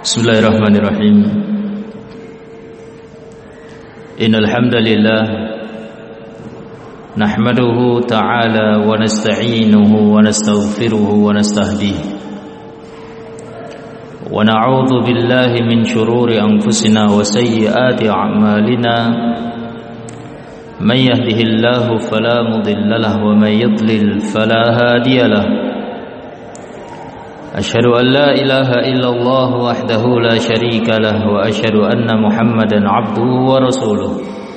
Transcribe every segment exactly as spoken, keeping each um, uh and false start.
Bismillahirrahmanirrahim. Innal hamdalillah nahmaduhu ta'ala wa nasta'inuhu wa nastaghfiruhu wa nastahdihi wa na'udzu billahi min shururi anfusina wa sayyiati a'malina. Man yahdihillahu fala mudilla lahu wa man yudlil fala hadiya lahu. أشهد أن لا إله إلا الله وحده لا شريك له وأشهد أن محمدا عبده ورسوله.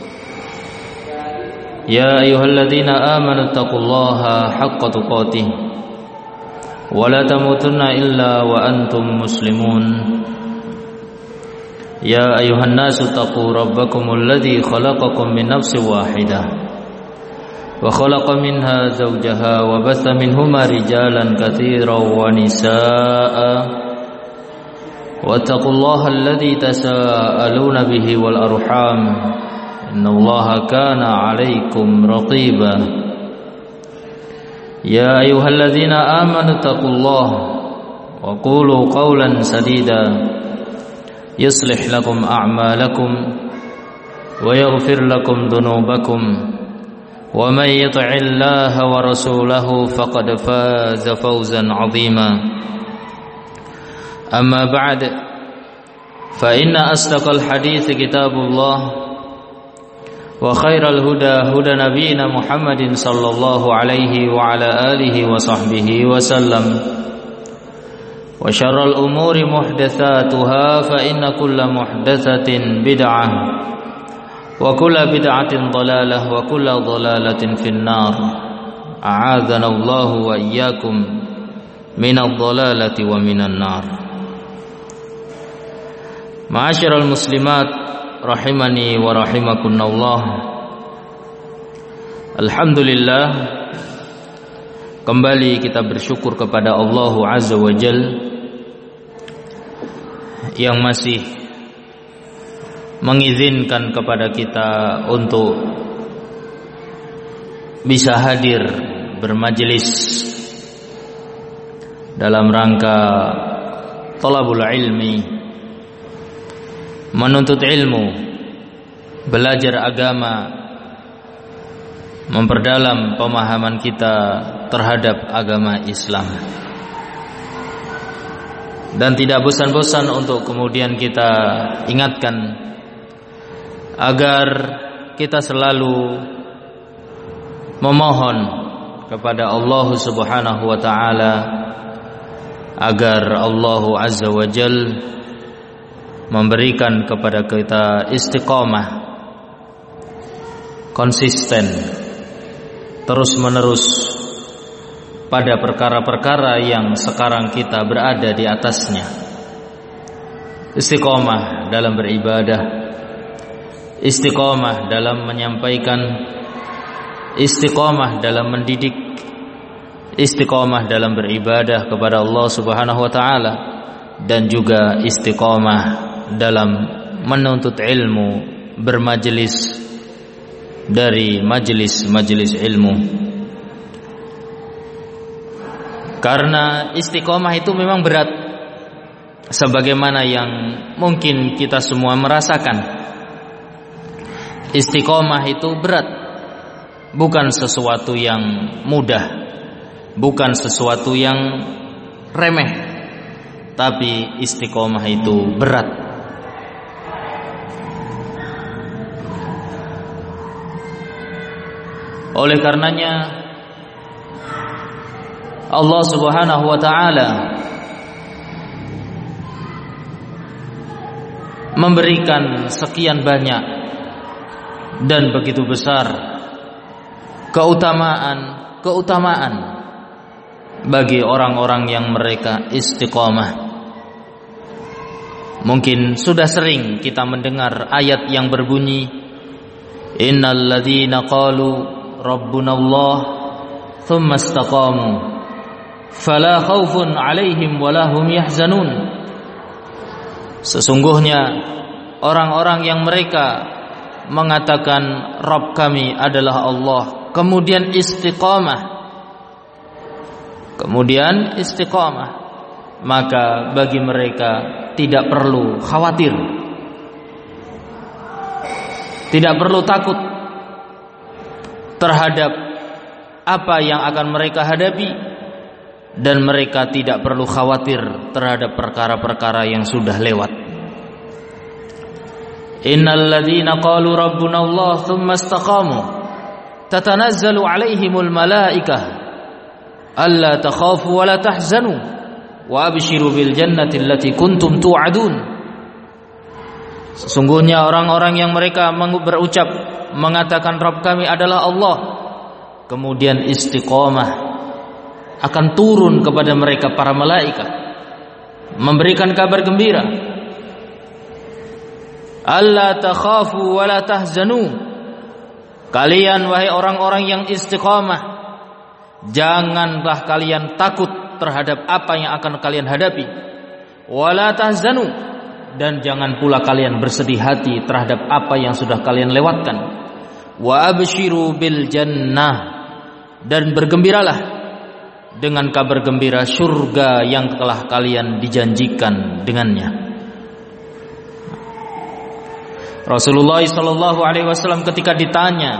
يا أيها الذين آمنوا اتقوا الله حق تقاته ولا تموتن إلا وأنتم مسلمون. يا أيها الناس اتقوا ربكم الذي خلقكم من نفس واحدة وخلق منها زوجها وبث منهما رجالا كثيرا ونساء واتقوا الله الذي تساءلون به والأرحام إن الله كان عليكم رقيبا. يا أيها الذين آمنوا اتقوا الله وقولوا قولا سديدا يصلح لكم أعمالكم ويغفر لكم ذنوبكم ومن يطع الله ورسوله فقد فاز فوزا عظيما. أما بعد فإن أصدق الحديث كتاب الله وخير الهدى هدى نبينا محمد صلى الله عليه وعلى آله وصحبه وسلم وشر الأمور محدثاتها فإن كل محدثة بدعة وكل بدعة ضلالة وكل ضلالة في النار. أعاذنا الله وإياكم من الضلالة ومن النار. Ma'asyiral muslimat rahimani wa rahimakumullah. Alhamdulillah, kembali kita bersyukur kepada Allah Azza wa Jal yang masih mengizinkan kepada kita untuk bisa hadir bermajelis dalam rangka thalabul ilmi, menuntut ilmu, belajar agama, memperdalam pemahaman kita terhadap agama Islam. Dan tidak bosan-bosan untuk kemudian kita ingatkan agar kita selalu memohon kepada Allah Subhanahu wa taala agar Allah Azza wa Jal memberikan kepada kita istiqamah, konsisten, terus-menerus pada perkara-perkara yang sekarang kita berada di atasnya. Istiqamah dalam beribadah, istiqamah dalam menyampaikan, istiqamah dalam mendidik, istiqamah dalam beribadah kepada Allah Subhanahu wa taala, dan juga istiqamah dalam menuntut ilmu, bermajelis dari majelis-majelis ilmu. Karena istiqamah itu memang berat, sebagaimana yang mungkin kita semua merasakan. Istiqomah itu berat, bukan sesuatu yang mudah, bukan sesuatu yang remeh, tapi istiqomah itu berat. Oleh karenanya Allah Subhanahu wa taala memberikan sekian banyak dan begitu besar keutamaan-keutamaan bagi orang-orang yang mereka istiqamah. Mungkin sudah sering kita mendengar ayat yang berbunyi, Innal ladzina qalu rabbunallah thumma istaqamu fala khaufun 'alaihim wala hum yahzanun. Sesungguhnya orang-orang yang mereka mengatakan Rabb kami adalah Allah, kemudian istiqamah, kemudian istiqamah, maka bagi mereka tidak perlu khawatir, tidak perlu takut terhadap apa yang akan mereka hadapi, dan mereka tidak perlu khawatir terhadap perkara-perkara yang sudah lewat. Innal ladzina qalu rabbuna Allah tsumma istaqamu tatanazzalu alaihimul malaikah alla takhafu wa la tahzanu wa abshiru bil jannati allati kuntum tu'adun. Sesungguhnya orang-orang yang mereka berucap mengatakan Rabb kami adalah Allah, kemudian istiqamah, akan turun kepada mereka para malaikat memberikan kabar gembira. Alla takhafu wa la tahzanu, kalian wahai orang-orang yang istiqamah, janganlah kalian takut terhadap apa yang akan kalian hadapi. Wa la tahzanu, dan jangan pula kalian bersedih hati terhadap apa yang sudah kalian lewatkan. Wa abshiru bil jannah, dan bergembiralah dengan kabar gembira surga yang telah kalian dijanjikan dengannya. Rasulullah sallallahu alaihi wasallam ketika ditanya,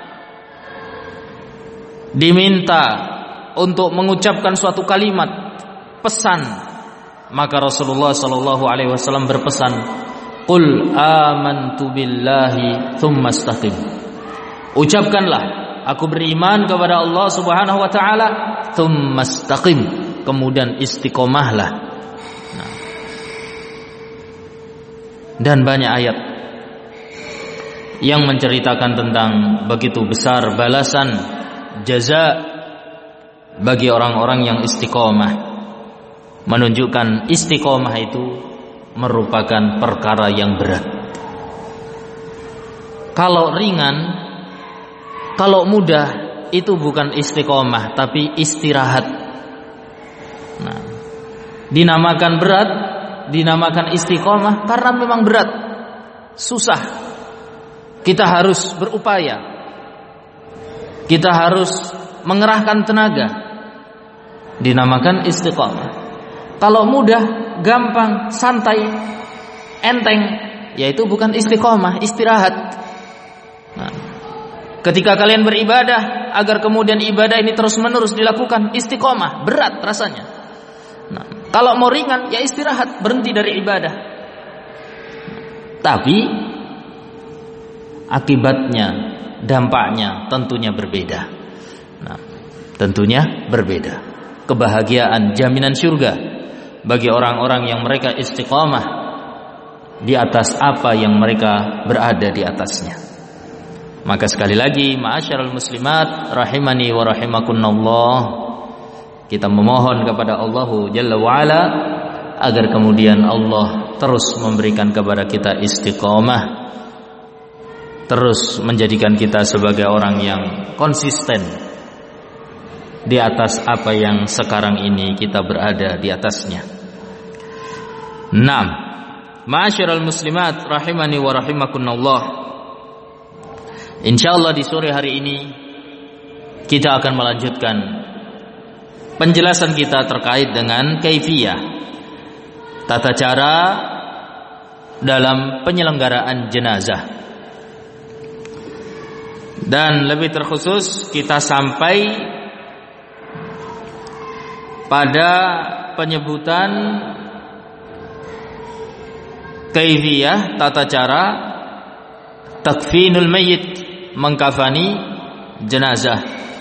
diminta untuk mengucapkan suatu kalimat pesan, maka Rasulullah sallallahu alaihi wasallam berpesan, "Qul amantu billahi tsumma istaqim." Ucapkanlah, aku beriman kepada Allah Subhanahu wa taala, tsumma istaqim, kemudian istiqomahlah. Nah. Dan banyak ayat yang menceritakan tentang begitu besar balasan jaza bagi orang-orang yang istiqomah, menunjukkan istiqomah itu merupakan perkara yang berat. Kalau ringan, kalau mudah, itu bukan istiqomah tapi istirahat. Nah, dinamakan berat, dinamakan istiqomah karena memang berat, susah. Kita harus berupaya, kita harus mengerahkan tenaga, dinamakan istiqamah. Kalau mudah, gampang, santai, enteng, yaitu bukan istiqamah, istirahat. Nah, ketika kalian beribadah, agar kemudian ibadah ini terus menerus dilakukan, istiqamah, berat rasanya. Nah, kalau mau ringan, ya istirahat, berhenti dari ibadah. Tapi akibatnya, dampaknya tentunya berbeda. Nah, tentunya berbeda. Kebahagiaan, jaminan surga bagi orang-orang yang mereka istiqamah di atas apa yang mereka berada di atasnya. Maka sekali lagi, ma'asyiral muslimat rahimani wa rahimakunallah, kita memohon kepada Allah Jalla wa Ala agar kemudian Allah terus memberikan kepada kita istiqamah, terus menjadikan kita sebagai orang yang konsisten di atas apa yang sekarang ini kita berada di atasnya. Naam, ma'asyiral muslimat rahimani wa rahimakunallah, insyaallah di sore hari ini kita akan melanjutkan penjelasan kita terkait dengan kaifiyah, tata cara dalam penyelenggaraan jenazah. Dan lebih terkhusus kita sampai pada penyebutan kaifiyah, tata cara takfinul mayyit, mengkafani jenazah.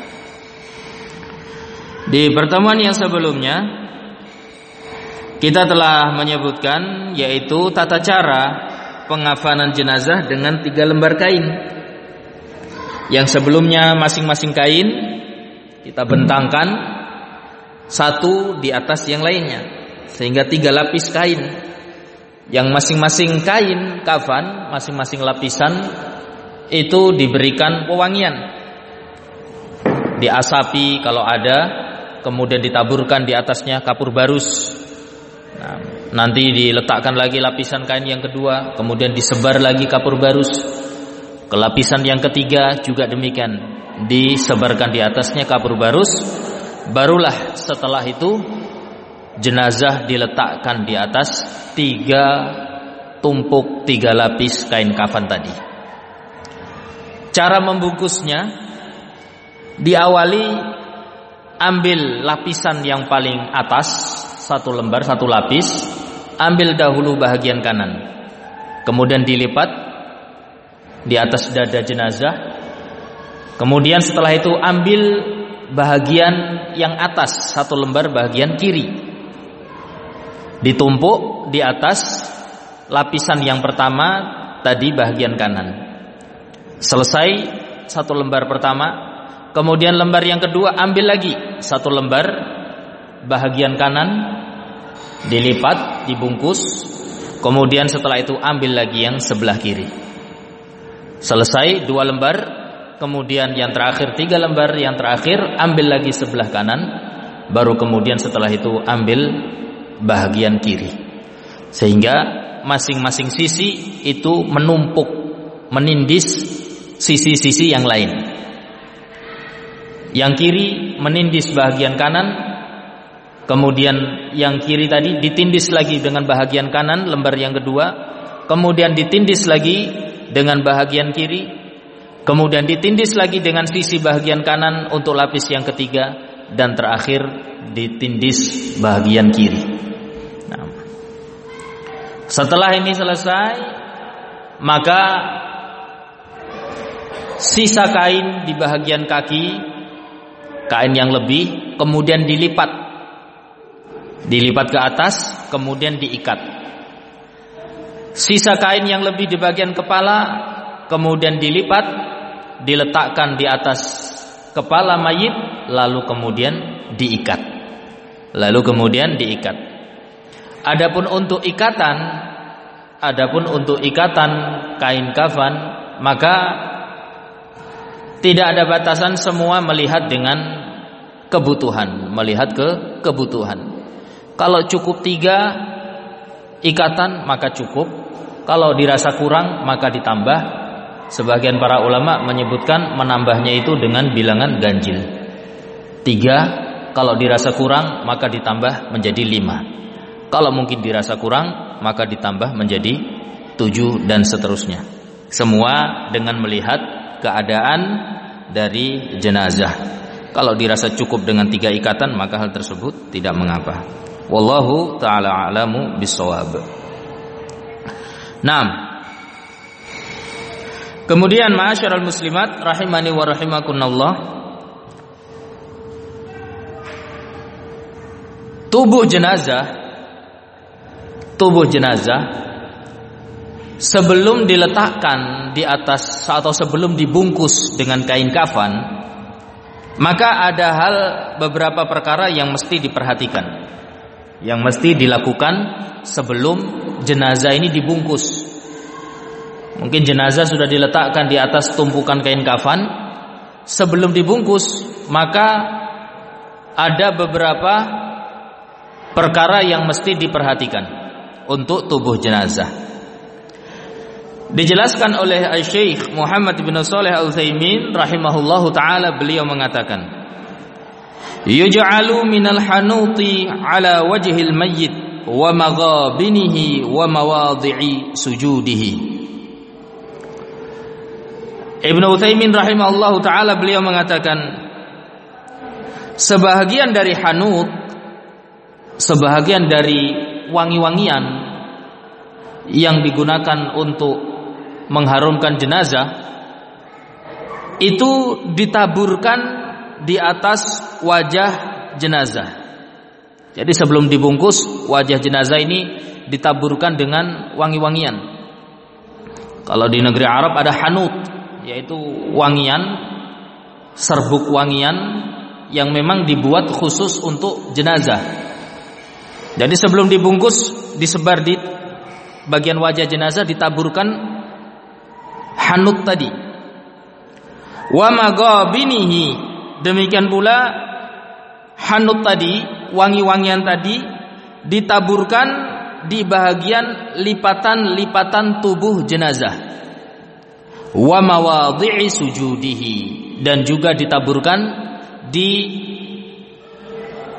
Di pertemuan yang sebelumnya kita telah menyebutkan yaitu tata cara pengafanan jenazah dengan tiga lembar kain. Yang sebelumnya masing-masing kain kita bentangkan satu di atas yang lainnya, sehingga tiga lapis kain. Yang masing-masing kain kafan, masing-masing lapisan itu diberikan pewangian, diasapi kalau ada, kemudian ditaburkan di atasnya kapur barus. Nah, nanti diletakkan lagi lapisan kain yang kedua, kemudian disebar lagi kapur barus. Ke lapisan yang ketiga juga demikian, disebarkan di atasnya kapur barus. Barulah setelah itu jenazah diletakkan di atas tiga tumpuk, tiga lapis kain kafan tadi. Cara membungkusnya, diawali ambil lapisan yang paling atas, satu lembar, satu lapis, ambil dahulu bahagian kanan, kemudian dilipat di atas dada jenazah. Kemudian setelah itu ambil bahagian yang atas, satu lembar bahagian kiri, ditumpuk di atas lapisan yang pertama tadi bahagian kanan. Selesai satu lembar pertama, kemudian lembar yang kedua ambil lagi satu lembar bahagian kanan, dilipat, dibungkus. Kemudian setelah itu ambil lagi yang sebelah kiri. Selesai dua lembar, kemudian yang terakhir tiga lembar, yang terakhir ambil lagi sebelah kanan, baru kemudian setelah itu ambil bahagian kiri, sehingga masing-masing sisi itu menumpuk, menindis sisi-sisi yang lain. Yang kiri menindis bahagian kanan, kemudian yang kiri tadi ditindis lagi dengan bahagian kanan, lembar yang kedua, kemudian ditindis lagi dengan bahagian kiri, kemudian ditindis lagi dengan sisi bahagian kanan untuk lapis yang ketiga, dan terakhir ditindis bahagian kiri. Nah, setelah ini selesai, maka sisa kain di bahagian kaki, kain yang lebih, kemudian dilipat, dilipat ke atas, kemudian diikat. Sisa kain yang lebih di bagian kepala, kemudian dilipat, diletakkan di atas kepala mayit, lalu kemudian diikat. Lalu kemudian diikat. Adapun untuk ikatan, adapun untuk ikatan kain kafan, maka tidak ada batasan, semua melihat dengan kebutuhan, melihat ke kebutuhan. Kalau cukup tiga ikatan maka cukup, kalau dirasa kurang maka ditambah. Sebagian para ulama menyebutkan menambahnya itu dengan bilangan ganjil. Tiga, kalau dirasa kurang maka ditambah menjadi lima. Kalau mungkin dirasa kurang maka ditambah menjadi tujuh dan seterusnya. Semua dengan melihat keadaan dari jenazah. Kalau dirasa cukup dengan tiga ikatan maka hal tersebut tidak mengapa. Wallahu ta'ala a'lamu bissawab. Naam. Kemudian ma'asyiral muslimat rahimani wa rahimakumullah, tubuh jenazah, tubuh jenazah sebelum diletakkan di atas atau sebelum dibungkus dengan kain kafan, maka ada hal beberapa perkara yang mesti diperhatikan, yang mesti dilakukan sebelum jenazah ini dibungkus. Mungkin jenazah sudah diletakkan di atas tumpukan kain kafan, sebelum dibungkus maka ada beberapa perkara yang mesti diperhatikan untuk tubuh jenazah. Dijelaskan oleh Syekh Muhammad bin Shalih Al-Utsaimin rahimahullahu taala, beliau mengatakan, yuj'alu minal hanuti ala wajhil mayyit wa maghabinihi wa mawadhi'i sujudihi. Ibnu Utsaimin rahimahullahu taala beliau mengatakan, sebahagian dari hanut, sebahagian dari wangi-wangian yang digunakan untuk mengharumkan jenazah itu ditaburkan di atas wajah jenazah. Jadi sebelum dibungkus, wajah jenazah ini ditaburkan dengan wangi-wangian. Kalau di negeri Arab ada hanut, yaitu wangian, serbuk wangian yang memang dibuat khusus untuk jenazah. Jadi sebelum dibungkus, disebar di bagian wajah jenazah, ditaburkan hanut tadi. Wa maghabinihi, demikian pula hanut tadi, wangi-wangian tadi ditaburkan di bahagian lipatan-lipatan tubuh jenazah. Wa mawadhi'i sujudihi, dan juga ditaburkan di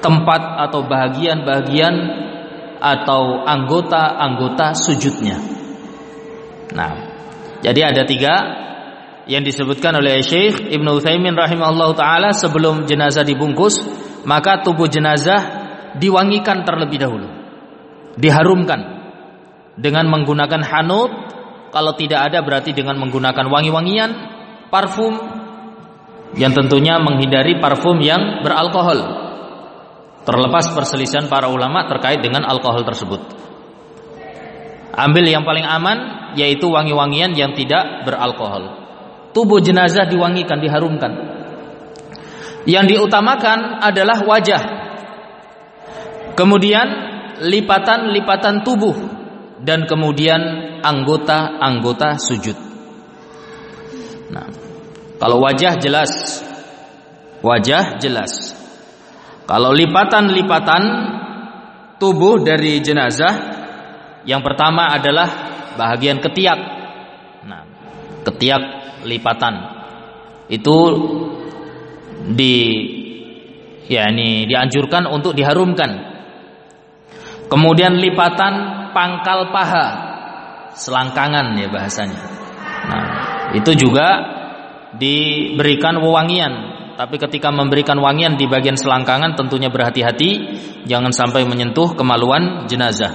tempat atau bahagian-bahagian atau anggota-anggota sujudnya. Nah, jadi ada tiga yang disebutkan oleh Syekh Ibnu Utsaimin rahimahullahu taala. Sebelum jenazah dibungkus, maka tubuh jenazah diwangikan terlebih dahulu, diharumkan dengan menggunakan hanut. Kalau tidak ada berarti dengan menggunakan wangi-wangian, parfum, yang tentunya menghindari parfum yang beralkohol, terlepas perselisihan para ulama terkait dengan alkohol tersebut. Ambil yang paling aman, yaitu wangi-wangian yang tidak beralkohol. Tubuh jenazah diwangikan, diharumkan. Yang diutamakan adalah wajah, kemudian lipatan-lipatan tubuh, dan kemudian anggota-anggota sujud. Nah, kalau wajah jelas, wajah jelas. Kalau lipatan-lipatan tubuh dari jenazah, yang pertama adalah bahagian ketiak. Nah, ketiak lipatan itu di yakni dianjurkan untuk diharumkan. Kemudian lipatan pangkal paha, selangkangan ya bahasanya. Nah, itu juga diberikan wewangian. Tapi ketika memberikan wangian di bagian selangkangan tentunya berhati-hati, jangan sampai menyentuh kemaluan jenazah.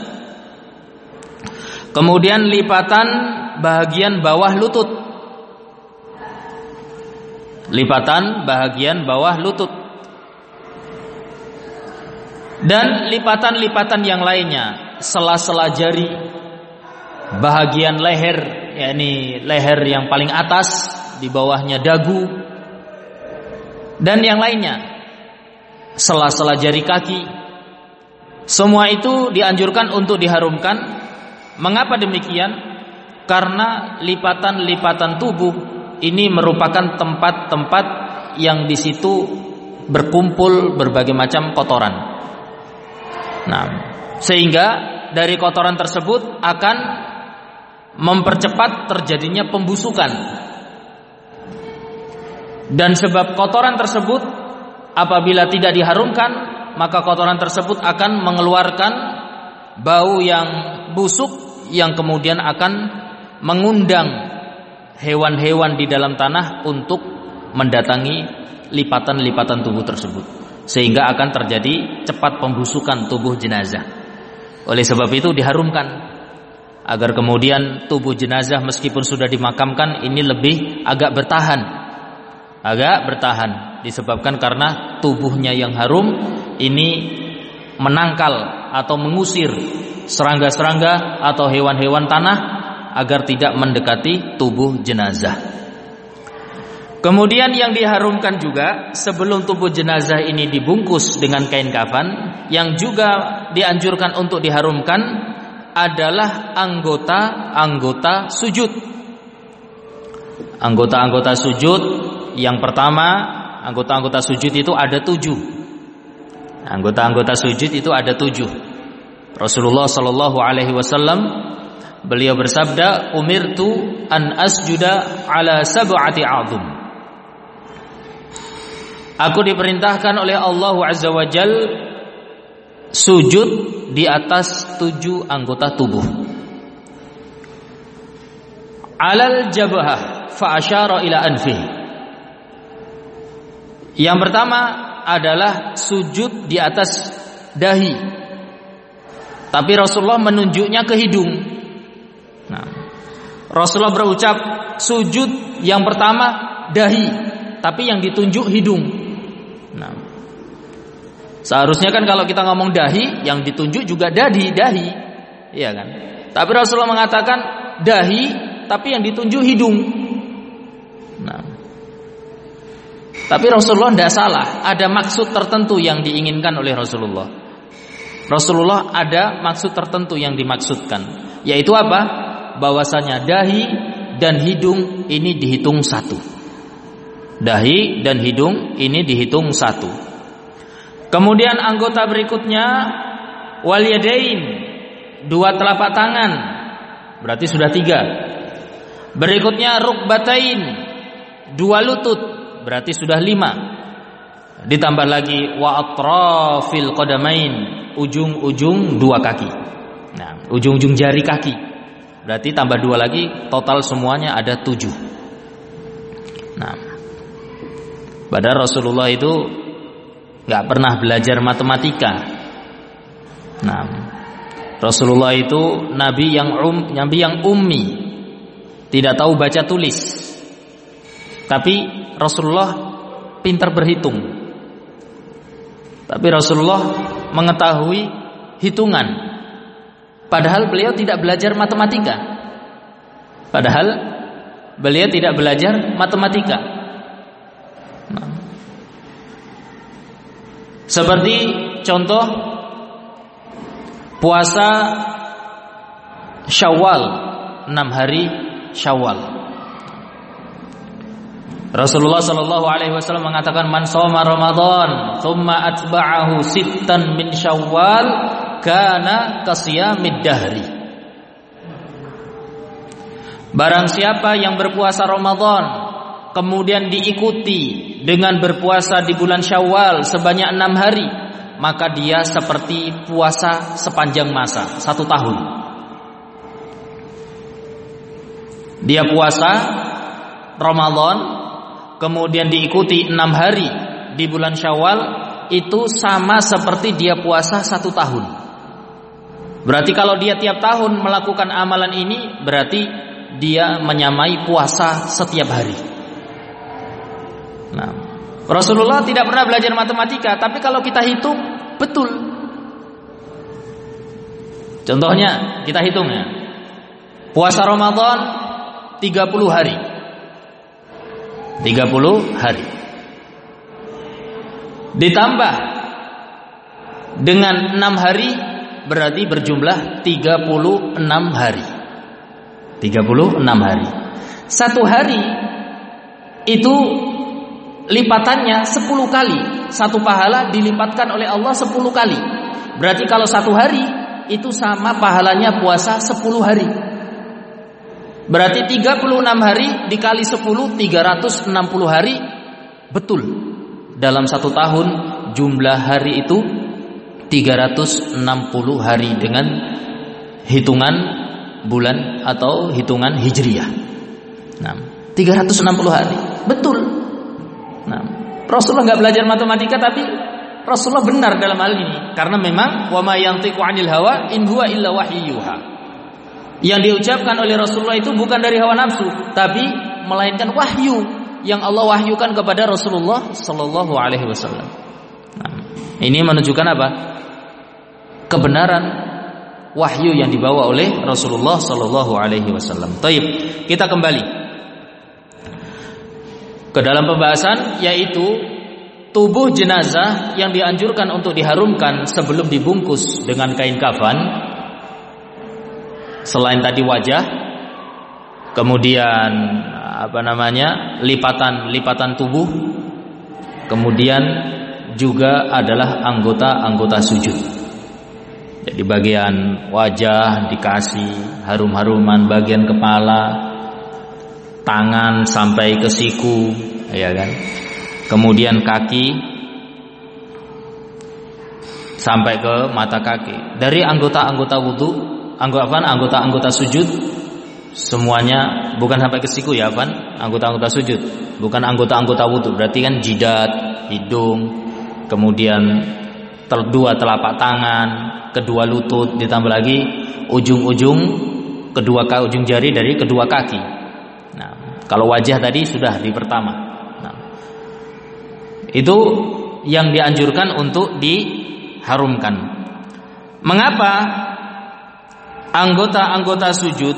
Kemudian lipatan bahagian bawah lutut. Lipatan bahagian bawah lutut. Dan lipatan-lipatan yang lainnya, sela-sela jari, bahagian leher, yakni leher yang paling atas, di bawahnya dagu, dan yang lainnya, sela-sela jari kaki. Semua itu dianjurkan untuk diharumkan. Mengapa demikian? Karena lipatan-lipatan tubuh ini merupakan tempat-tempat yang di situ berkumpul berbagai macam kotoran. Nah, sehingga dari kotoran tersebut akan mempercepat terjadinya pembusukan. Dan sebab kotoran tersebut apabila tidak diharumkan, maka kotoran tersebut akan mengeluarkan bau yang busuk yang kemudian akan mengundang hewan-hewan di dalam tanah untuk mendatangi lipatan-lipatan tubuh tersebut, sehingga akan terjadi cepat pembusukan tubuh jenazah. Oleh sebab itu diharumkan, agar kemudian tubuh jenazah meskipun sudah dimakamkan ini lebih agak bertahan, agak bertahan disebabkan karena tubuhnya yang harum ini menangkal atau mengusir serangga-serangga atau hewan-hewan tanah agar tidak mendekati tubuh jenazah. Kemudian yang diharumkan juga sebelum tubuh jenazah ini dibungkus dengan kain kafan, yang juga dianjurkan untuk diharumkan adalah anggota-anggota sujud. Anggota-anggota sujud yang pertama, anggota-anggota sujud itu ada tujuh. Anggota-anggota sujud itu ada tujuh. Rasulullah Shallallahu Alaihi Wasallam beliau bersabda, "Umirtu an asjuda ala sab'ati a'dhum." Aku diperintahkan oleh Allah Azza wa Jal sujud di atas tujuh anggota tubuh. Alal jabhah fa asyara ila anfihi. Yang pertama adalah sujud di atas dahi. Tapi Rasulullah menunjuknya ke hidung. Nah, Rasulullah berucap sujud yang pertama dahi, tapi yang ditunjuk hidung. Nah, seharusnya kan kalau kita ngomong dahi, yang ditunjuk juga dadi, dahi, iya kan? Tapi Rasulullah mengatakan dahi, tapi yang ditunjuk hidung. Nah, tapi Rasulullah tidak salah, ada maksud tertentu yang diinginkan oleh Rasulullah. Rasulullah ada maksud tertentu yang dimaksudkan, yaitu apa? Bahwasanya dahi dan hidung ini dihitung satu. Dahi dan hidung ini dihitung satu. Kemudian anggota berikutnya wal yadain, dua telapak tangan, berarti sudah tiga. Berikutnya rukbatain, dua lutut, berarti sudah lima. Ditambah lagi wa atrafil qadamain, ujung-ujung dua kaki. Nah, ujung-ujung jari kaki. Berarti tambah dua lagi, total semuanya ada tujuh. Nah, padahal Rasulullah itu nggak pernah belajar matematika. Nah, Rasulullah itu nabi yang um, nabi yang ummi, tidak tahu baca tulis. Tapi Rasulullah pintar berhitung. Tapi Rasulullah mengetahui hitungan. Padahal beliau tidak belajar matematika. Padahal beliau tidak belajar matematika. Nah, seperti contoh puasa Syawal, enam hari Syawal. Rasulullah sallallahu alaihi wasallam mengatakan man shoma Ramadan thumma atba'ahu sittan min Syawal kana kasiyamid dahri. Barang siapa yang berpuasa Ramadan kemudian diikuti dengan berpuasa di bulan Syawal sebanyak enam hari, maka dia seperti puasa sepanjang masa, satu tahun. Dia puasa Ramadan kemudian diikuti enam hari di bulan Syawal, itu sama seperti dia puasa satu tahun. Berarti kalau dia tiap tahun melakukan amalan ini, berarti dia menyamai puasa setiap hari. Nah, Rasulullah tidak pernah belajar matematika, tapi kalau kita hitung betul. Contohnya kita hitung ya. Puasa Ramadan tiga puluh hari. tiga puluh hari. Ditambah dengan enam hari berarti berjumlah tiga puluh enam hari. tiga puluh enam hari. Satu hari itu lipatannya sepuluh kali. Satu pahala dilipatkan oleh Allah sepuluh kali. Berarti kalau satu hari itu sama pahalanya puasa sepuluh hari. Berarti tiga puluh enam hari dikali sepuluh, tiga ratus enam puluh hari. Betul. Dalam satu tahun jumlah hari itu tiga ratus enam puluh hari dengan hitungan bulan atau hitungan hijriyah. Nah, tiga ratus enam puluh hari. Betul. Nah, Rasulullah nggak belajar matematika, tapi Rasulullah benar dalam hal ini, karena memang wa ma yantiqu 'anil hawa in huwa illa wahyuha. Yang diucapkan oleh Rasulullah itu bukan dari hawa nafsu, tapi melainkan wahyu yang Allah wahyukan kepada Rasulullah sallallahu alaihi wasallam. Nah, ini menunjukkan apa? Kebenaran wahyu yang dibawa oleh Rasulullah sallallahu alaihi wasallam. Taib, kita kembali ke dalam pembahasan, yaitu tubuh jenazah yang dianjurkan untuk diharumkan sebelum dibungkus dengan kain kafan. Selain tadi wajah, kemudian apa namanya lipatan-lipatan tubuh, kemudian juga adalah anggota-anggota sujud. Jadi bagian wajah dikasih harum-haruman, bagian kepala, tangan sampai ke siku, ya kan? Kemudian kaki sampai ke mata kaki. Dari anggota-anggota wudu, anggota anggota-anggota sujud semuanya, bukan sampai ke siku ya, Van? Anggota-anggota sujud, bukan anggota-anggota wudu. Berarti kan jidat, hidung, kemudian dua telapak tangan, kedua lutut, ditambah lagi ujung-ujung kedua ujung jari dari kedua kaki. Nah, kalau wajah tadi sudah di pertama. Nah, itu yang dianjurkan untuk diharumkan. Mengapa anggota-anggota sujud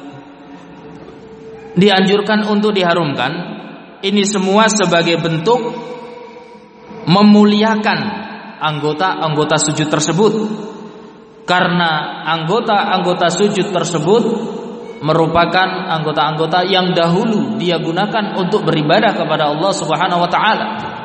dianjurkan untuk diharumkan? Ini semua sebagai bentuk memuliakan anggota-anggota sujud tersebut, karena anggota-anggota sujud tersebut merupakan anggota-anggota yang dahulu dia gunakan untuk beribadah kepada Allah Subhanahu wa taala.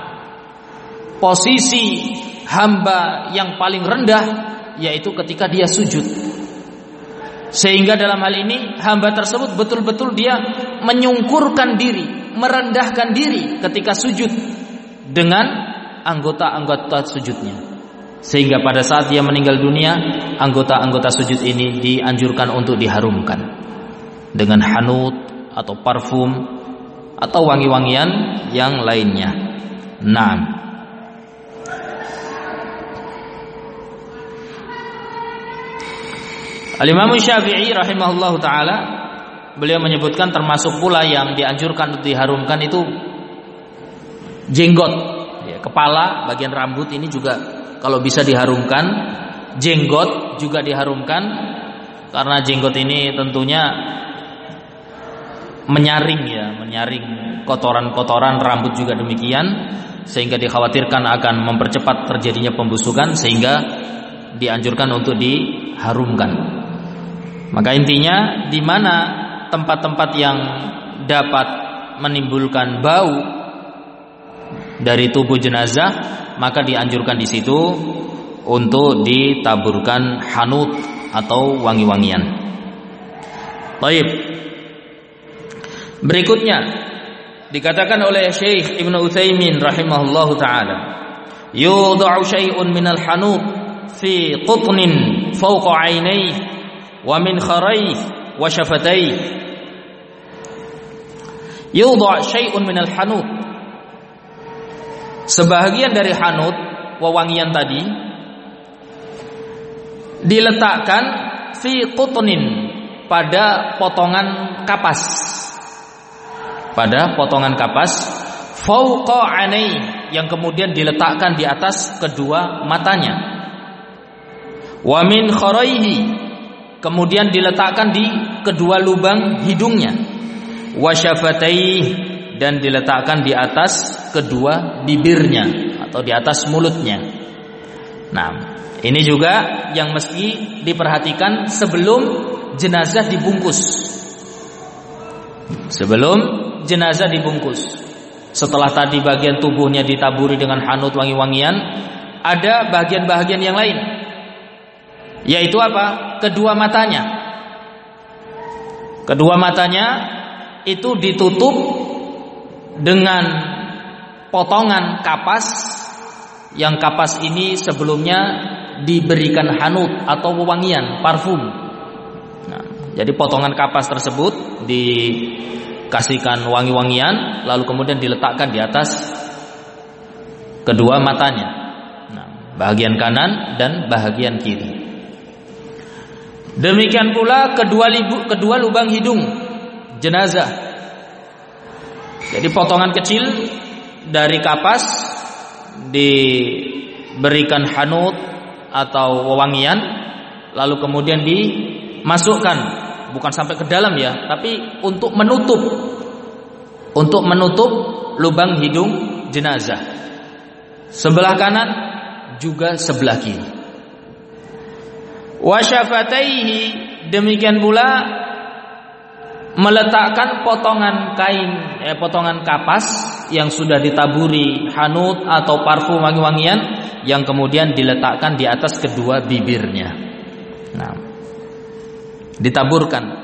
Posisi hamba yang paling rendah yaitu ketika dia sujud. Sehingga dalam hal ini hamba tersebut betul-betul dia menyungkurkan diri, merendahkan diri ketika sujud dengan anggota-anggota sujudnya. Sehingga pada saat dia meninggal dunia, anggota-anggota sujud ini dianjurkan untuk diharumkan dengan hanut atau parfum atau wangi-wangian yang lainnya. Naam. Al-Imam Syafi'i rahimahullahu taala, beliau menyebutkan termasuk pula yang dianjurkan untuk diharumkan itu jenggot, ya, kepala, bagian rambut ini juga kalau bisa diharumkan. Jenggot juga diharumkan karena jenggot ini tentunya menyaring ya, menyaring kotoran-kotoran, rambut juga demikian, sehingga dikhawatirkan akan mempercepat terjadinya pembusukan, sehingga dianjurkan untuk diharumkan. Maka intinya, di mana tempat-tempat yang dapat menimbulkan bau dari tubuh jenazah, maka dianjurkan di situ untuk ditaburkan hanut atau wangi-wangian. Baik. Berikutnya dikatakan oleh Syekh Ibnu Utsaimin rahimahullahu taala, yudha'u syai'un minal hanut fi qutnin fawqa 'ainayhi wa min kharayhi wa shafatayhi. Yudha' syai'un minal hanut, sebahagian dari hanut, wewangian tadi, diletakkan fi qutnin, pada potongan kapas, pada potongan kapas, fawqa 'ainayhi, yang kemudian diletakkan di atas kedua matanya, wa min kharayhi, kemudian diletakkan di kedua lubang hidungnya, wa syafatayhi, dan diletakkan di atas kedua bibirnya atau di atas mulutnya. Nah, ini juga yang mesti diperhatikan sebelum jenazah dibungkus. Sebelum jenazah dibungkus, setelah tadi bagian tubuhnya ditaburi dengan hanut wangi-wangian, ada bagian-bagian yang lain, yaitu apa? Kedua matanya. Kedua matanya itu ditutup dengan potongan kapas, yang kapas ini sebelumnya diberikan hanut atau wewangian, parfum. Nah, jadi potongan kapas tersebut dikasihkan wangi-wangian, lalu kemudian diletakkan di atas kedua matanya, nah, bahagian kanan dan bahagian kiri. Demikian pula kedua libu, kedua lubang hidung jenazah. Jadi potongan kecil dari kapas diberikan hanut atau wewangian, lalu kemudian dimasukkan, bukan sampai ke dalam ya, tapi untuk menutup, untuk menutup lubang hidung jenazah, sebelah kanan juga sebelah kiri. Wa syafataihi, demikian pula meletakkan potongan kain, eh, potongan kapas yang sudah ditaburi hanut atau parfum wangi-wangian, yang kemudian diletakkan di atas kedua bibirnya. Nah, ditaburkan.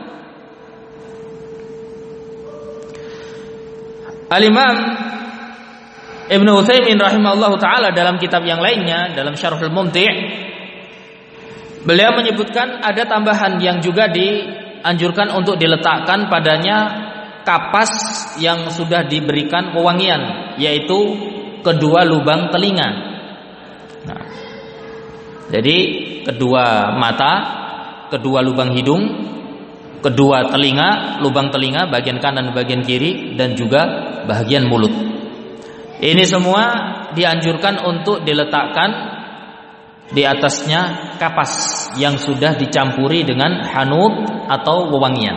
Al-Imam Ibnu Utsaimin rahimahullahu taala dalam kitab yang lainnya, dalam Syarhul Mumti', beliau menyebutkan ada tambahan yang juga dianjurkan untuk diletakkan padanya kapas yang sudah diberikan wewangian, yaitu kedua lubang telinga. Nah, jadi kedua mata, kedua lubang hidung, kedua telinga, lubang telinga bagian kanan, bagian kiri, dan juga bagian mulut. Ini semua dianjurkan untuk diletakkan di atasnya kapas yang sudah dicampuri dengan hanut atau wewangian.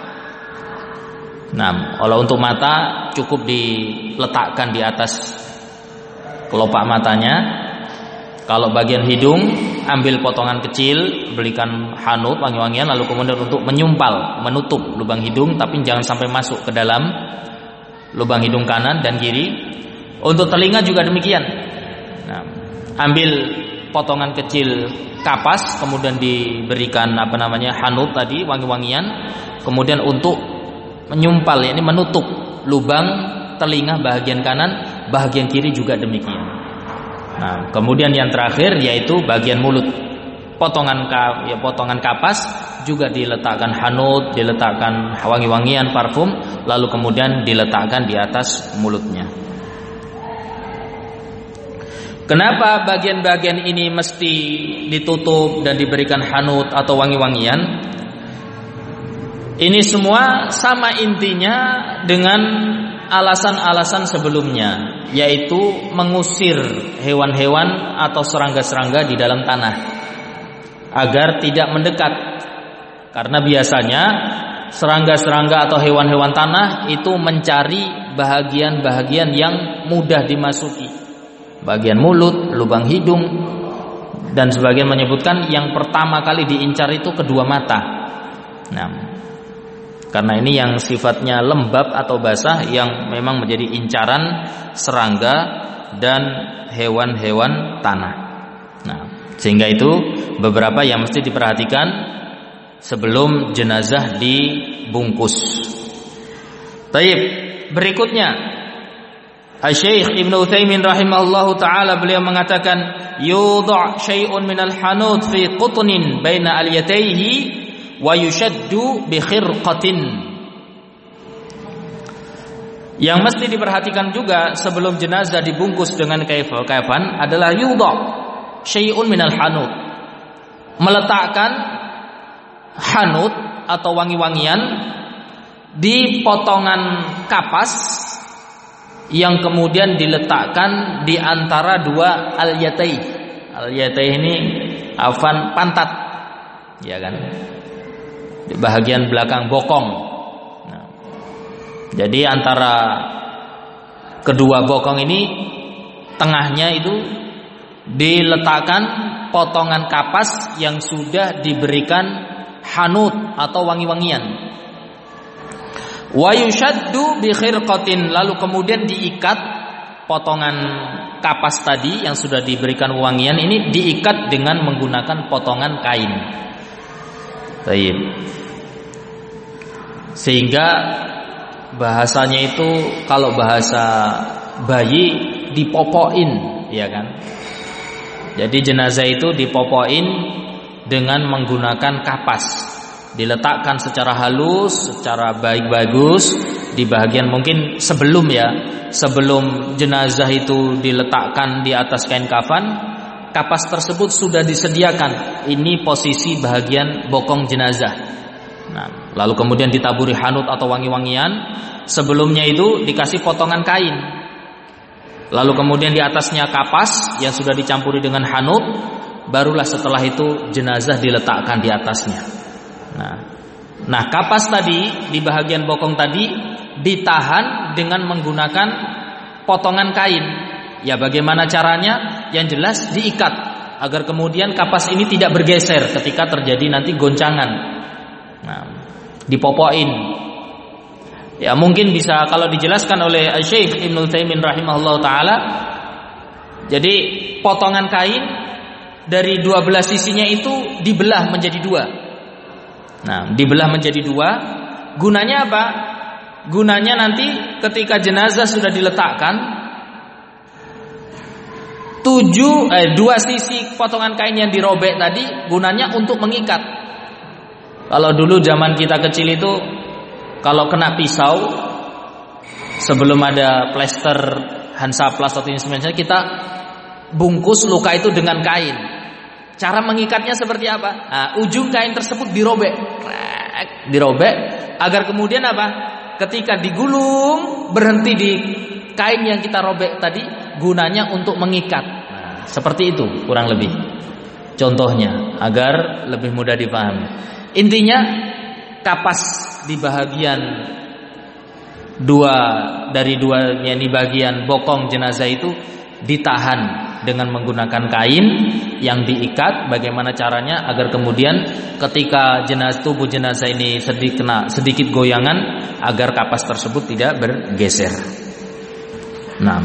Nah, kalau untuk mata cukup diletakkan di atas kelopak matanya. Kalau bagian hidung, ambil potongan kecil, berikan hanut wangi-wangian, lalu kemudian untuk menyumpal, menutup lubang hidung, tapi jangan sampai masuk ke dalam lubang hidung kanan dan kiri. Untuk telinga juga demikian. Nah, ambil potongan kecil kapas, kemudian diberikan apa namanya hanut tadi, wangi-wangian, kemudian untuk menyumpal, yakni menutup lubang telinga bahagian kanan, bahagian kiri juga demikian. Nah, kemudian yang terakhir yaitu bagian mulut. Potongan ya potongan kapas juga diletakkan hanut, diletakkan wangi-wangian parfum, lalu kemudian diletakkan di atas mulutnya. Kenapa bagian-bagian ini mesti ditutup dan diberikan hanut atau wangi-wangian? Ini semua sama intinya dengan alasan-alasan sebelumnya, yaitu mengusir hewan-hewan atau serangga-serangga di dalam tanah agar tidak mendekat. Karena biasanya serangga-serangga atau hewan-hewan tanah itu mencari bahagian-bahagian yang mudah dimasuki, bagian mulut, lubang hidung, dan sebagian menyebutkan yang pertama kali diincar itu kedua mata. Nah, karena ini yang sifatnya lembab atau basah yang memang menjadi incaran serangga dan hewan-hewan tanah. Nah, sehingga itu beberapa yang mesti diperhatikan sebelum jenazah dibungkus. Baik, berikutnya Asy-Syaikh Ibnu Utsaimin rahimahullahu taala beliau mengatakan yudha syai'un minal hanud fi qutnin baina al-yatayhi wa yushaddu bi khirqatin. Yang mesti diperhatikan juga sebelum jenazah dibungkus dengan kafan adalah yudha syai'un minal hanud, meletakkan hanut atau wangi-wangian di potongan kapas yang kemudian diletakkan di antara dua al-yatai. Al-yatai ini afan pantat, ya kan? Di bagian belakang bokong. Nah, jadi antara kedua bokong ini tengahnya itu diletakkan potongan kapas yang sudah diberikan hanut atau wangi-wangian. Wa yushaddu bi khirqatin, lalu kemudian diikat potongan kapas tadi yang sudah diberikan wangian ini diikat dengan menggunakan potongan kain. Baik. Sehingga bahasanya itu kalau bahasa bayi dipopoin, ya kan? Jadi jenazah itu dipopoin dengan menggunakan kapas, diletakkan secara halus, secara baik-bagus di bagian mungkin sebelum ya, sebelum jenazah itu diletakkan di atas kain kafan, kapas tersebut sudah disediakan. Ini posisi bagian bokong jenazah. Nah, lalu kemudian ditaburi hanut atau wangi-wangian. Sebelumnya itu dikasih potongan kain. Lalu kemudian di atasnya kapas yang sudah dicampuri dengan hanut. Barulah setelah itu jenazah diletakkan di atasnya. Nah, nah kapas tadi di bagian bokong tadi ditahan dengan menggunakan potongan kain. Ya bagaimana caranya? Yang jelas diikat agar kemudian kapas ini tidak bergeser ketika terjadi nanti goncangan. Nah, dipopoin. Ya mungkin bisa kalau dijelaskan oleh Syekh Ibnu Utsaimin rahimahullah taala. Jadi potongan kain dari dua belah sisinya itu dibelah menjadi dua. Nah, dibelah menjadi dua. Gunanya apa? Gunanya nanti ketika jenazah sudah diletakkan, tujuh eh, dua sisi potongan kain yang dirobek tadi gunanya untuk mengikat. Kalau dulu zaman kita kecil itu kalau kena pisau, sebelum ada plester Hansaplast atau ini sebenarnya kita bungkus luka itu dengan kain. Cara mengikatnya seperti apa? Nah, ujung kain tersebut dirobek, dirobek agar kemudian apa? Ketika digulung berhenti di kain yang kita robek tadi, gunanya untuk mengikat. Nah, seperti itu kurang lebih contohnya agar lebih mudah dipahami. Intinya kapas di bagian dua dari dua ini bagian bokong jenazah itu ditahan dengan menggunakan kain yang diikat. Bagaimana caranya agar kemudian ketika jenazah tubuh jenazah ini sedikit kena sedikit goyangan agar kapas tersebut tidak bergeser. Nah,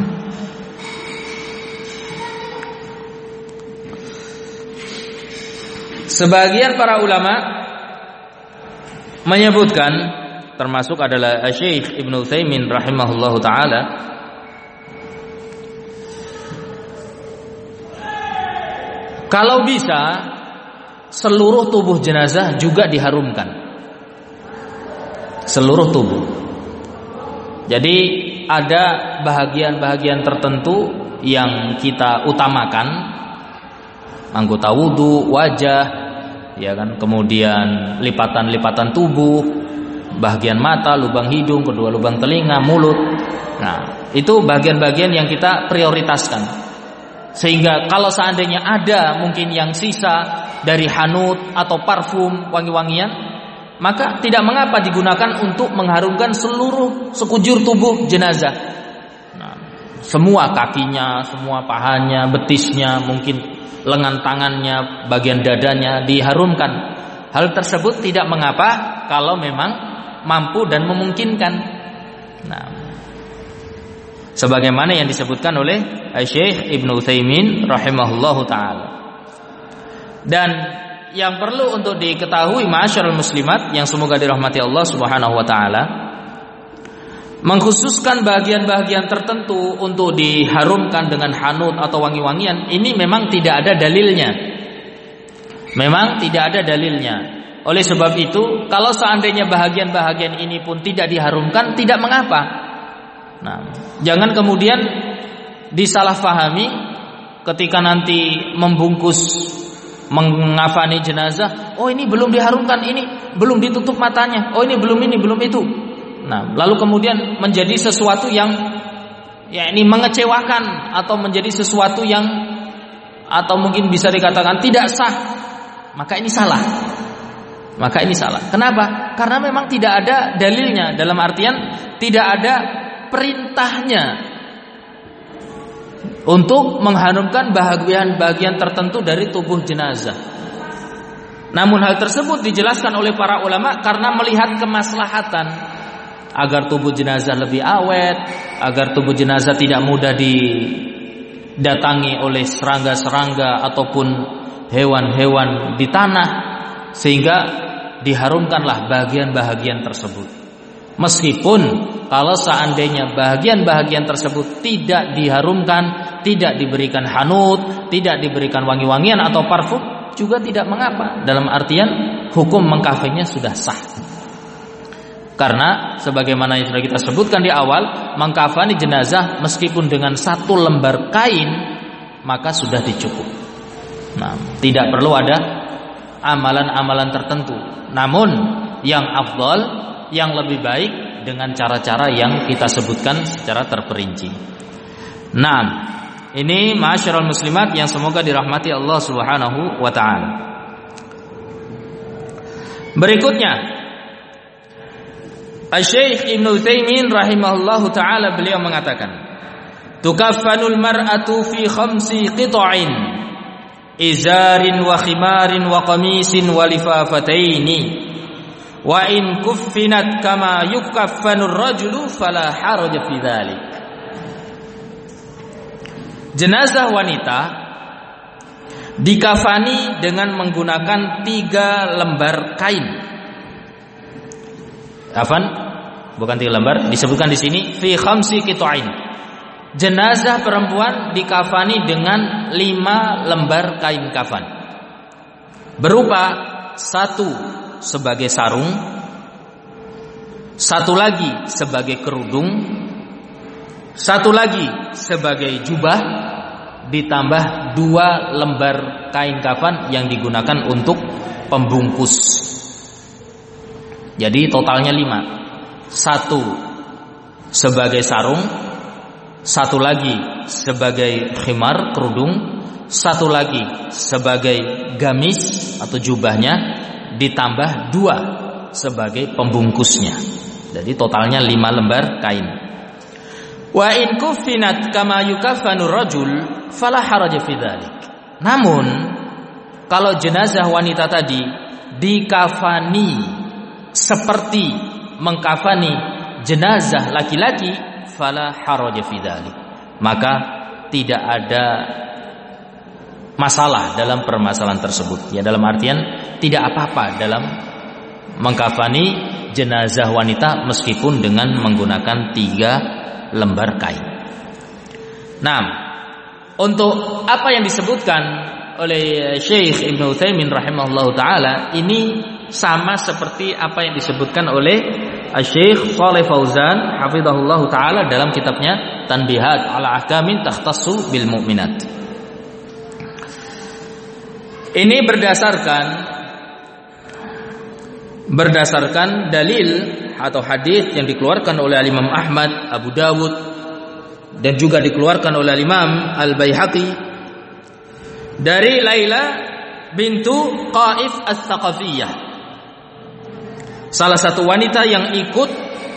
sebagian para ulama menyebutkan, termasuk adalah Syekh Ibnu Utsaimin rahimahullahu taala, Kalau bisa seluruh tubuh jenazah juga diharumkan. Seluruh tubuh. Jadi ada bahagian-bahagian tertentu yang kita utamakan, anggota wudu, wajah, ya kan, kemudian lipatan-lipatan tubuh, bagian mata, lubang hidung, kedua lubang telinga, mulut. Nah, itu bagian-bagian yang kita prioritaskan. Sehingga kalau seandainya ada mungkin yang sisa dari hanut atau parfum wangi-wangian, maka tidak mengapa digunakan untuk mengharumkan seluruh sekujur tubuh jenazah. Nah, semua kakinya, semua pahanya, betisnya, mungkin lengan tangannya, bagian dadanya diharumkan. Hal tersebut tidak mengapa kalau memang mampu dan memungkinkan. Nah, sebagaimana yang disebutkan oleh Syekh Ibnu Utsaimin rahimahullahu taala. Dan yang perlu untuk diketahui ma'asyiral muslimat yang semoga dirahmati Allah Subhanahu wa taala, mengkhususkan bagian-bagian tertentu untuk diharumkan dengan hanut atau wangi-wangian, ini memang tidak ada dalilnya. Memang tidak ada dalilnya. Oleh sebab itu, kalau seandainya bahagian-bahagian ini pun tidak diharumkan, tidak mengapa. Nah, jangan kemudian disalahfahami ketika nanti membungkus, mengafani jenazah, oh ini belum diharumkan, ini belum ditutup matanya, oh ini belum ini, belum itu. Nah, lalu kemudian menjadi sesuatu yang ya ini mengecewakan atau menjadi sesuatu yang atau mungkin bisa dikatakan tidak sah, maka ini salah. Maka ini salah. Kenapa? Karena memang tidak ada dalilnya, dalam artian tidak ada perintahnya untuk mengharumkan bagian-bagian tertentu dari tubuh jenazah. Namun hal tersebut dijelaskan oleh para ulama karena melihat kemaslahatan agar tubuh jenazah lebih awet, agar tubuh jenazah tidak mudah didatangi oleh serangga-serangga ataupun hewan-hewan di tanah, sehingga diharumkanlah bagian-bagian tersebut. Meskipun kalau seandainya bagian-bagian tersebut tidak diharumkan, tidak diberikan hanut, tidak diberikan wangi-wangian atau parfum, juga tidak mengapa. Dalam artian hukum mengkafaninya sudah sah. Karena sebagaimana yang sudah kita sebutkan di awal, mengkafani jenazah meskipun dengan satu lembar kain maka sudah dicukup. Nah, tidak perlu ada amalan-amalan tertentu. Namun yang afdal, yang lebih baik dengan cara-cara yang kita sebutkan secara terperinci. Nah, ini ma'asyiral muslimat yang semoga dirahmati Allah Subhanahu wa taala. Berikutnya, Syekh Ibnu Utsaimin rahimahullahu taala beliau mengatakan, "Tukaffanul mar'atu fi khamsi qita'in, izarin wa khimarin wa qamisin wa lifafataini. Wa in kuffinat kama yukaffanur rajulu fala haraja fi dzalik." Jenazah wanita dikafani dengan menggunakan tiga lembar kain. Afan, bukan tiga lembar, disebutkan di sini fi khamsi qita'in. Jenazah perempuan dikafani dengan lima lembar kain kafan, berupa satu sebagai sarung, satu lagi sebagai kerudung, satu lagi sebagai jubah, ditambah dua lembar kain kafan yang digunakan untuk pembungkus. Jadi totalnya lima. Satu sebagai sarung, satu lagi sebagai khimar, kerudung, satu lagi sebagai gamis atau jubahnya, ditambah dua sebagai pembungkusnya. Jadi totalnya lima lembar kain. Wa in kuffinat kama yukaffanur rajul fala haraja fi dzalik. Namun kalau jenazah wanita tadi dikafani seperti mengkafani jenazah laki-laki, fala haraja fi dzalik, maka tidak ada masalah dalam permasalahan tersebut. Ya, dalam artian tidak apa-apa dalam mengkafani jenazah wanita meskipun dengan menggunakan tiga lembar kain. Nah, untuk apa yang disebutkan oleh Syekh Ibnu Utsaimin rahimahullahu taala ini sama seperti apa yang disebutkan oleh Syekh Shalih Fauzan hafizahullahu taala dalam kitabnya Tanbihat ala Ahkamin Takhtassu bil Mu'minat. Ini berdasarkan berdasarkan dalil atau hadis yang dikeluarkan oleh Imam Ahmad, Abu Dawud, dan juga dikeluarkan oleh Imam Al-Baihaqi dari Laila bintu Qaif As-Saqafiyah, salah satu wanita yang ikut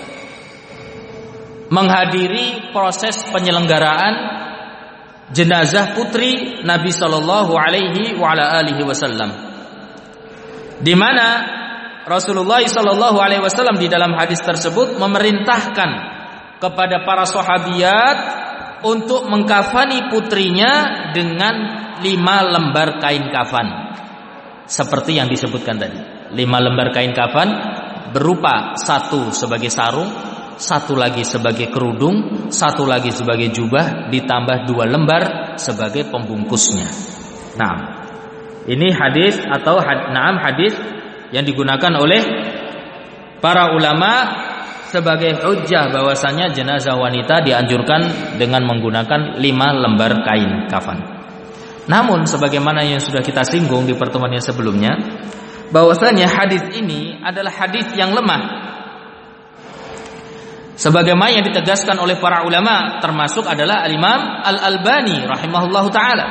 menghadiri proses penyelenggaraan jenazah putri Nabi sallallahu alaihi wa ala alihi wasallam, di mana Rasulullah sallallahu alaihi wasallam di dalam hadis tersebut memerintahkan kepada para sahabiat untuk mengkafani putrinya dengan lima lembar kain kafan, seperti yang disebutkan tadi. Lima lembar kain kafan berupa satu sebagai sarung, satu lagi sebagai kerudung, satu lagi sebagai jubah, ditambah dua lembar sebagai pembungkusnya. Nah, ini hadis atau had, naam hadis yang digunakan oleh para ulama sebagai hujjah bahwasanya jenazah wanita dianjurkan dengan menggunakan lima lembar kain kafan. Namun sebagaimana yang sudah kita singgung di pertemuan yang sebelumnya, bahwasanya hadis ini adalah hadis yang lemah. Sebagaimana yang ditegaskan oleh para ulama, termasuk adalah Al-Imam Al-Albani rahimahullahu taala.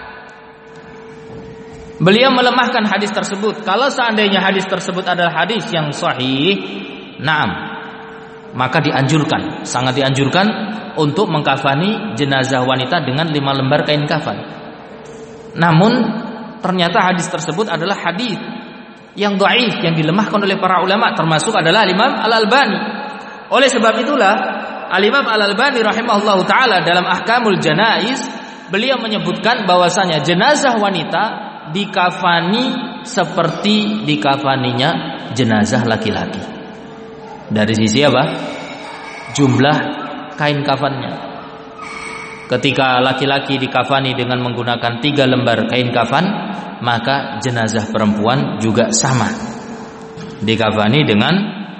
Beliau melemahkan hadis tersebut. Kalau seandainya hadis tersebut adalah hadis yang sahih, na'am, maka dianjurkan, sangat dianjurkan untuk mengkafani jenazah wanita dengan lima lembar kain kafan. Namun ternyata hadis tersebut adalah hadis yang dhaif, yang dilemahkan oleh para ulama, termasuk adalah Imam Al-Albani. Oleh sebab itulah Al-Imam Al-Albani rahimahullahu taala dalam Ahkamul Janaiz beliau menyebutkan bahwasanya jenazah wanita dikafani seperti dikafaninya jenazah laki-laki. Dari sisi apa? Jumlah kain kafannya. Ketika laki-laki dikafani dengan menggunakan tiga lembar kain kafan, maka jenazah perempuan juga sama, dikafani dengan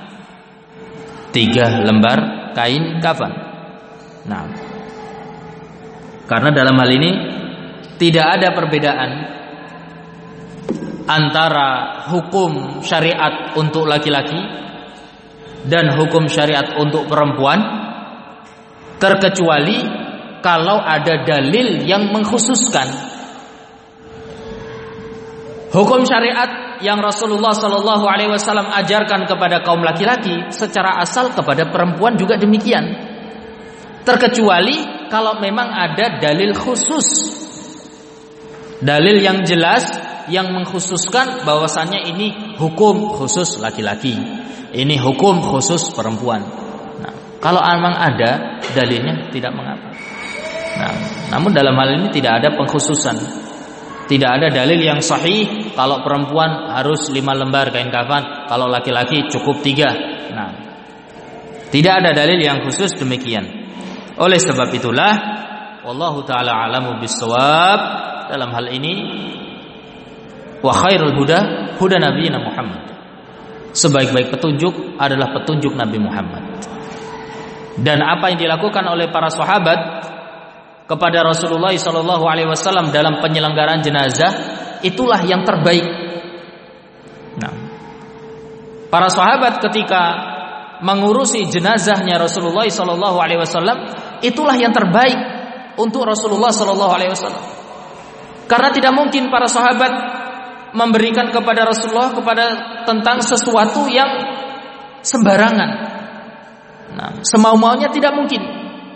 tiga lembar kain kafan. Nah, karena dalam hal ini tidak ada perbedaan antara hukum syariat untuk laki-laki dan hukum syariat untuk perempuan, terkecuali kalau ada dalil yang mengkhususkan. Hukum syariat yang Rasulullah Shallallahu Alaihi Wasallam ajarkan kepada kaum laki-laki secara asal kepada perempuan juga demikian, terkecuali kalau memang ada dalil khusus, dalil yang jelas yang mengkhususkan bahwasannya ini hukum khusus laki-laki, ini hukum khusus perempuan. Nah, kalau memang ada dalilnya tidak mengapa. Nah, namun dalam hal ini tidak ada pengkhususan. Tidak ada dalil yang sahih kalau perempuan harus lima lembar kain kafan, kalau laki-laki cukup tiga. Nah, tidak ada dalil yang khusus demikian. Oleh sebab itulah, wallahu taala alamu bissawab, dalam hal ini wa khairul huda huda nabiyina Muhammad. Sebaik-baik petunjuk adalah petunjuk Nabi Muhammad. Dan apa yang dilakukan oleh para sahabat kepada Rasulullah Sallallahu Alaihi Wasallam dalam penyelenggaraan jenazah, itulah yang terbaik. Nah, para sahabat ketika mengurusi jenazahnya Rasulullah Sallallahu Alaihi Wasallam, itulah yang terbaik untuk Rasulullah Sallallahu Alaihi Wasallam. Karena tidak mungkin para sahabat memberikan kepada Rasulullah kepada tentang sesuatu yang sembarangan. Nah, semau-maunya tidak mungkin.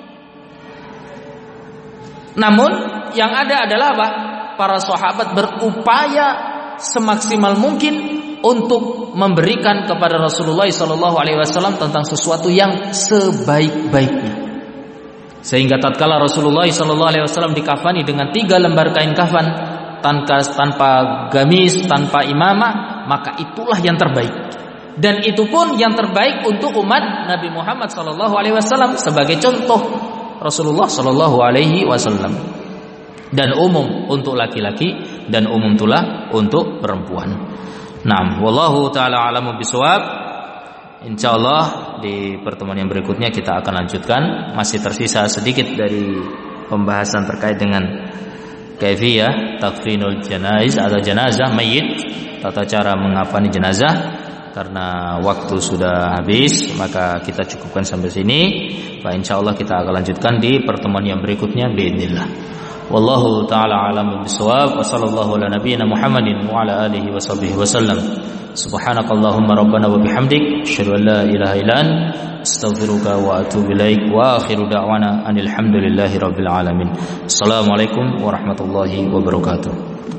Namun yang ada adalah apa? Para sahabat berupaya semaksimal mungkin untuk memberikan kepada Rasulullah Sallallahu Alaihi Wasallam tentang sesuatu yang sebaik-baiknya. Sehingga tatkala Rasulullah Sallallahu Alaihi Wasallam dikafani dengan tiga lembar kain kafan, tanpa tanpa gamis, tanpa imamah, maka itulah yang terbaik. Dan itu pun yang terbaik untuk umat Nabi Muhammad Sallallahu Alaihi Wasallam sebagai contoh. Rasulullah Sallallahu Alaihi Wasallam. Dan umum untuk laki-laki dan umum pula untuk perempuan. Nah, wallahu taala alamu bisawab. Insyaallah di pertemuan yang berikutnya kita akan lanjutkan. Masih tersisa sedikit dari pembahasan terkait dengan kaifiyah takfinul janaiz atau jenazah mayit, tata cara mengafani jenazah. Karena waktu sudah habis, maka kita cukupkan sampai sini. Fa insyaallah kita akan lanjutkan di pertemuan yang berikutnya biidznillah. Wallahu taala a'lam bishawab. Wa sallallahu ala nabiyyina Muhammadin wa ala alihi wa sahbihi wasallam. Subhanakallahumma rabbana wa bihamdik asyhadu an la ilaha illa anta astaghfiruka wa atubu ilaik wa akhiru da'wana anil hamdulillahi rabbil alamin. Assalamualaikum warahmatullahi wabarakatuh.